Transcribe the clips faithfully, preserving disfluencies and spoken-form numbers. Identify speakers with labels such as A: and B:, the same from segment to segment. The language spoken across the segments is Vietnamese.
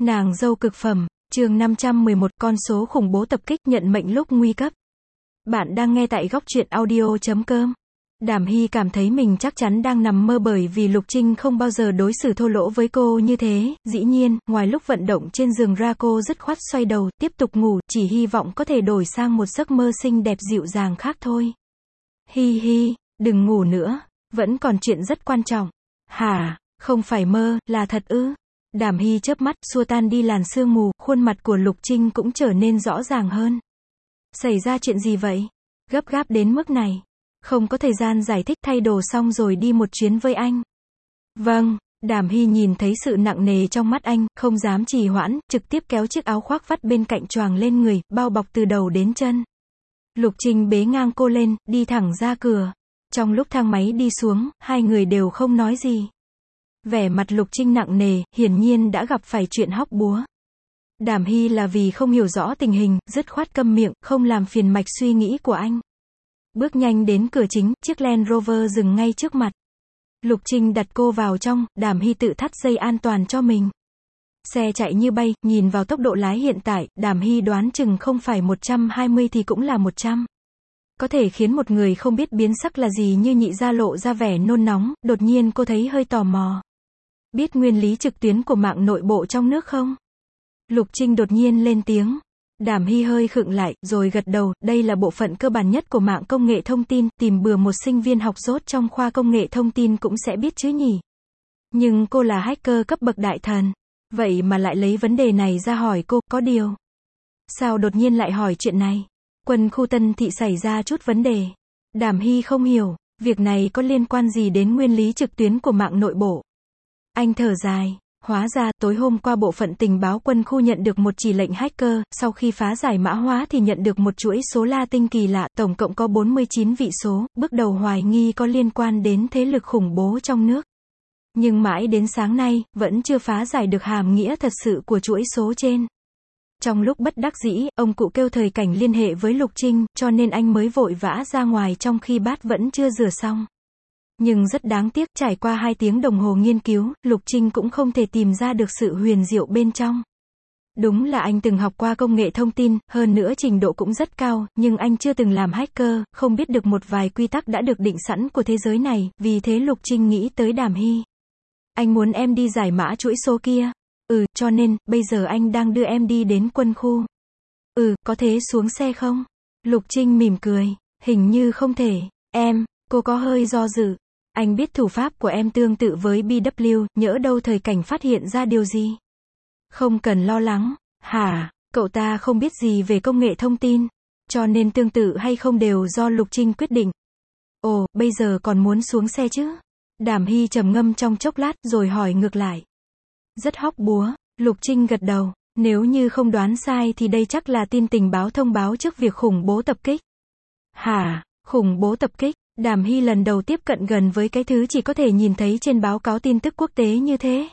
A: Nàng dâu cực phẩm, chương năm trăm mười một, con số khủng bố tập kích nhận mệnh lúc nguy cấp. Bạn đang nghe tại góc truyện audio chấm com. Đàm Hy cảm thấy mình chắc chắn đang nằm mơ bởi vì Lục Trinh không bao giờ đối xử thô lỗ với cô như thế, dĩ nhiên, ngoài lúc vận động trên giường ra cô dứt khoát xoay đầu, tiếp tục ngủ, chỉ hy vọng có thể đổi sang một giấc mơ xinh đẹp dịu dàng khác thôi. Hi hi, đừng ngủ nữa, vẫn còn chuyện rất quan trọng. Hả, không phải mơ, là thật ư? Đàm Hy chớp mắt, xua tan đi làn sương mù, khuôn mặt của Lục Trinh cũng trở nên rõ ràng hơn. Xảy ra chuyện gì vậy? Gấp gáp đến mức này. Không có thời gian giải thích, thay đồ xong rồi đi một chuyến với anh. Vâng, Đàm Hy nhìn thấy sự nặng nề trong mắt anh, không dám trì hoãn, trực tiếp kéo chiếc áo khoác vắt bên cạnh choàng lên người, bao bọc từ đầu đến chân. Lục Trinh bế ngang cô lên, đi thẳng ra cửa. Trong lúc thang máy đi xuống, hai người đều không nói gì. Vẻ mặt Lục Trinh nặng nề, hiển nhiên đã gặp phải chuyện hóc búa. Đàm Hy là vì không hiểu rõ tình hình, dứt khoát câm miệng, không làm phiền mạch suy nghĩ của anh. Bước nhanh đến cửa chính, chiếc Land Rover dừng ngay trước mặt. Lục Trinh đặt cô vào trong, Đàm Hy tự thắt dây an toàn cho mình. Xe chạy như bay, nhìn vào tốc độ lái hiện tại, Đàm Hy đoán chừng không phải một trăm hai mươi thì cũng là một trăm. Có thể khiến một người không biết biến sắc là gì như nhị gia lộ ra vẻ nôn nóng, đột nhiên cô thấy hơi tò mò. Biết nguyên lý trực tuyến của mạng nội bộ trong nước không? Lục Trinh đột nhiên lên tiếng. Đàm Hy hơi khựng lại, rồi gật đầu, đây là bộ phận cơ bản nhất của mạng công nghệ thông tin, tìm bừa một sinh viên học dốt trong khoa công nghệ thông tin cũng sẽ biết chứ nhỉ. Nhưng cô là hacker cấp bậc đại thần. Vậy mà lại lấy vấn đề này ra hỏi cô, có điều. Sao đột nhiên lại hỏi chuyện này? Quân khu Tân Thị xảy ra chút vấn đề. Đàm Hy không hiểu, việc này có liên quan gì đến nguyên lý trực tuyến của mạng nội bộ. Anh thở dài. Hóa ra, tối hôm qua bộ phận tình báo quân khu nhận được một chỉ lệnh hacker, sau khi phá giải mã hóa thì nhận được một chuỗi số Latin kỳ lạ, tổng cộng có bốn mươi chín vị số, bước đầu hoài nghi có liên quan đến thế lực khủng bố trong nước. Nhưng mãi đến sáng nay, vẫn chưa phá giải được hàm nghĩa thật sự của chuỗi số trên. Trong lúc bất đắc dĩ, ông cụ kêu thời cảnh liên hệ với Lục Trinh, cho nên anh mới vội vã ra ngoài trong khi bát vẫn chưa rửa xong. Nhưng rất đáng tiếc, trải qua hai tiếng đồng hồ nghiên cứu, Lục Trinh cũng không thể tìm ra được sự huyền diệu bên trong. Đúng là anh từng học qua công nghệ thông tin, hơn nữa trình độ cũng rất cao, nhưng anh chưa từng làm hacker, không biết được một vài quy tắc đã được định sẵn của thế giới này, vì thế Lục Trinh nghĩ tới Đàm Hy. Anh muốn em đi giải mã chuỗi số kia. Ừ, cho nên, bây giờ anh đang đưa em đi đến quân khu. Ừ, có thế xuống xe không? Lục Trinh mỉm cười, hình như không thể. Em, cô có hơi do dự. Anh biết thủ pháp của em tương tự với bê vê, nhỡ đâu thời cảnh phát hiện ra điều gì. Không cần lo lắng. Hả, cậu ta không biết gì về công nghệ thông tin, cho nên tương tự hay không đều do Lục Trinh quyết định. Ồ, bây giờ còn muốn xuống xe chứ? Đàm Hy trầm ngâm trong chốc lát rồi hỏi ngược lại. Rất hóc búa, Lục Trinh gật đầu, nếu như không đoán sai thì đây chắc là tin tình báo thông báo trước việc khủng bố tập kích. Hả, khủng bố tập kích? Đàm Hy lần đầu tiếp cận gần với cái thứ chỉ có thể nhìn thấy trên báo cáo tin tức quốc tế như thế.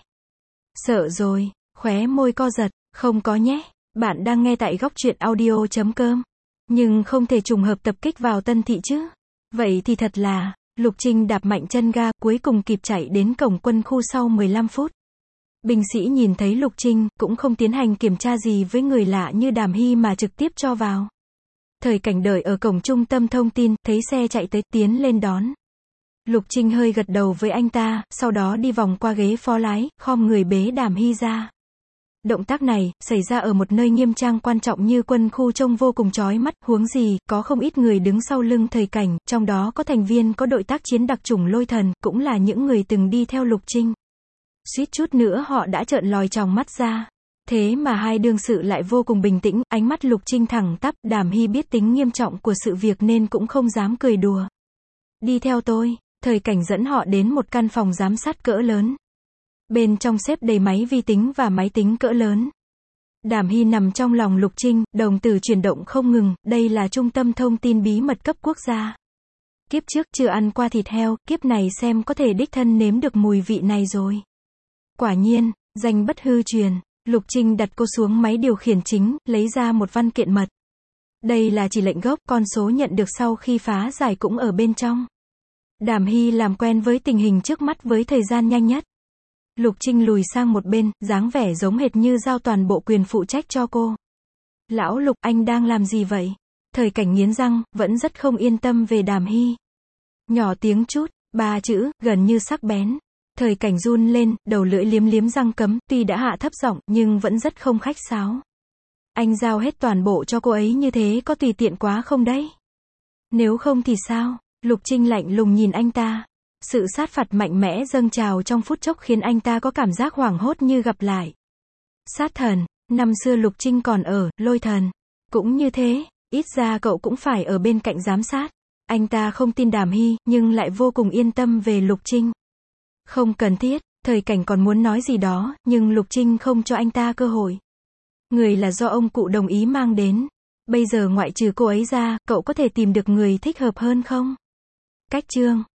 A: Sợ rồi, khóe môi co giật, không có nhé, bạn đang nghe tại góc truyện audio chấm com. Nhưng không thể trùng hợp tập kích vào Tân Thị chứ. Vậy thì thật là, Lục Trinh đạp mạnh chân ga, cuối cùng kịp chạy đến cổng quân khu sau mười lăm phút. Binh sĩ nhìn thấy Lục Trinh, cũng không tiến hành kiểm tra gì với người lạ như Đàm Hy mà trực tiếp cho vào. Thời cảnh đợi ở cổng trung tâm thông tin, thấy xe chạy tới, tiến lên đón. Lục Trinh hơi gật đầu với anh ta, sau đó đi vòng qua ghế phó lái, khom người bế Đàm Hy ra. Động tác này, xảy ra ở một nơi nghiêm trang quan trọng như quân khu trông vô cùng chói mắt, huống gì, có không ít người đứng sau lưng thời cảnh, trong đó có thành viên có đội tác chiến đặc chủng Lôi Thần, cũng là những người từng đi theo Lục Trinh. Suýt chút nữa họ đã trợn lòi tròng mắt ra. Thế mà hai đương sự lại vô cùng bình tĩnh, ánh mắt Lục Trinh thẳng tắp, Đàm Hy biết tính nghiêm trọng của sự việc nên cũng không dám cười đùa. Đi theo tôi, thời cảnh dẫn họ đến một căn phòng giám sát cỡ lớn. Bên trong xếp đầy máy vi tính và máy tính cỡ lớn. Đàm Hy nằm trong lòng Lục Trinh, đồng tử chuyển động không ngừng, đây là trung tâm thông tin bí mật cấp quốc gia. Kiếp trước chưa ăn qua thịt heo, kiếp này xem có thể đích thân nếm được mùi vị này rồi. Quả nhiên, danh bất hư truyền. Lục Trinh đặt cô xuống máy điều khiển chính, lấy ra một văn kiện mật. Đây là chỉ lệnh gốc, con số nhận được sau khi phá giải cũng ở bên trong. Đàm Hy làm quen với tình hình trước mắt với thời gian nhanh nhất. Lục Trinh lùi sang một bên, dáng vẻ giống hệt như giao toàn bộ quyền phụ trách cho cô. Lão Lục, anh đang làm gì vậy? Thời Cảnh nghiến răng, vẫn rất không yên tâm về Đàm Hy. Nhỏ tiếng chút, ba chữ, gần như sắc bén. Thời Cảnh run lên, đầu lưỡi liếm liếm răng cấm, tuy đã hạ thấp giọng, nhưng vẫn rất không khách sáo. Anh giao hết toàn bộ cho cô ấy như thế có tùy tiện quá không đấy? Nếu không thì sao? Lục Trinh lạnh lùng nhìn anh ta. Sự sát phạt mạnh mẽ dâng trào trong phút chốc khiến anh ta có cảm giác hoảng hốt như gặp lại sát thần. Năm xưa Lục Trinh còn ở, Lôi Thần cũng như thế, ít ra cậu cũng phải ở bên cạnh giám sát. Anh ta không tin Đàm Hy, nhưng lại vô cùng yên tâm về Lục Trinh. Không cần thiết, Thời Cảnh còn muốn nói gì đó, nhưng Lục Trinh không cho anh ta cơ hội. Người là do ông cụ đồng ý mang đến. Bây giờ ngoại trừ cô ấy ra, cậu có thể tìm được người thích hợp hơn không? Cách chương